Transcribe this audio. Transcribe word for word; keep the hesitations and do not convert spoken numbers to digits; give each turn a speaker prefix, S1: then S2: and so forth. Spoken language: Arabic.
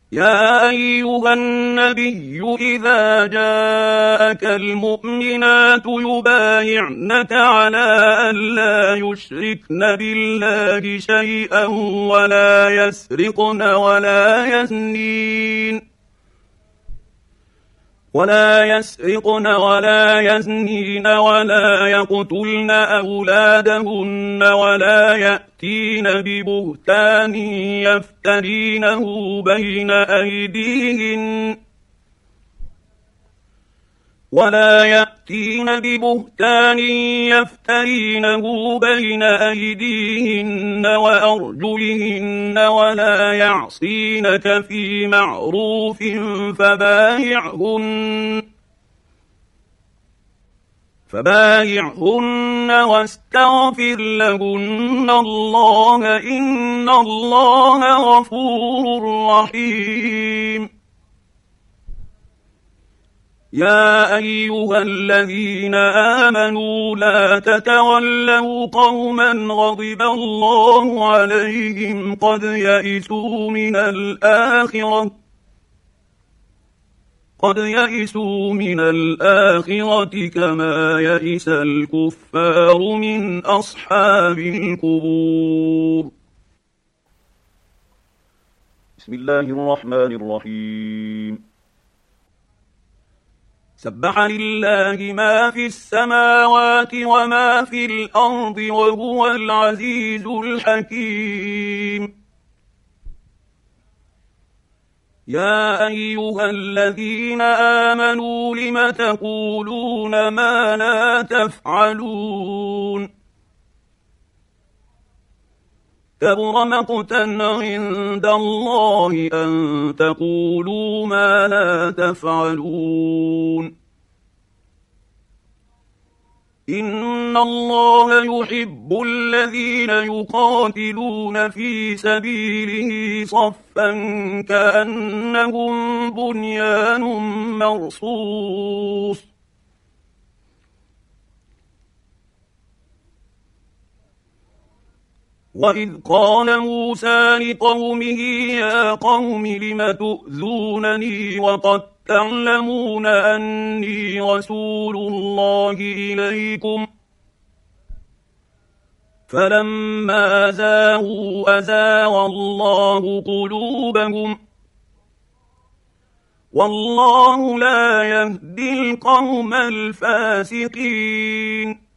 S1: يا أيها النبي إذا جاءك المؤمنات يبايعنك على أن لا يشركن بالله شيئا ولا يسرقن ولا يزنين ولا يسرقن ولا يزنين ولا يقتلن أولادهن ولا يأتين ببهتان يفترينه بين أيديهن ولا يأتين ببهتان يفترينه بين أيديهن وأرجلهن ولا يعصينك في معروف فبايعهن فبايعهن واستغفر لهن الله إن الله غفور رحيم. يا أيها الذين آمنوا لا تتولوا قوما غضب الله عليهم قد يئسوا من الآخرة قد يئسوا من الآخرة كما يئس الكفار من أصحاب القبور. بسم الله الرحمن الرحيم. سبح لله ما في السماوات وما في الأرض وهو العزيز الحكيم. يا أيها الذين آمنوا لم تقولون ما لا تفعلون كبر مقتا عند الله أن تقولوا ما لا تفعلون. إن الله يحب الذين يقاتلون في سبيله صفا كأنهم بنيان مرصوص. وإذ قال موسى لقومه يا قوم لم تؤذونني وقد تعلمون أني رسول الله إليكم فلما زاغوا أزاغ الله قلوبهم والله لا يهدي القوم الفاسقين.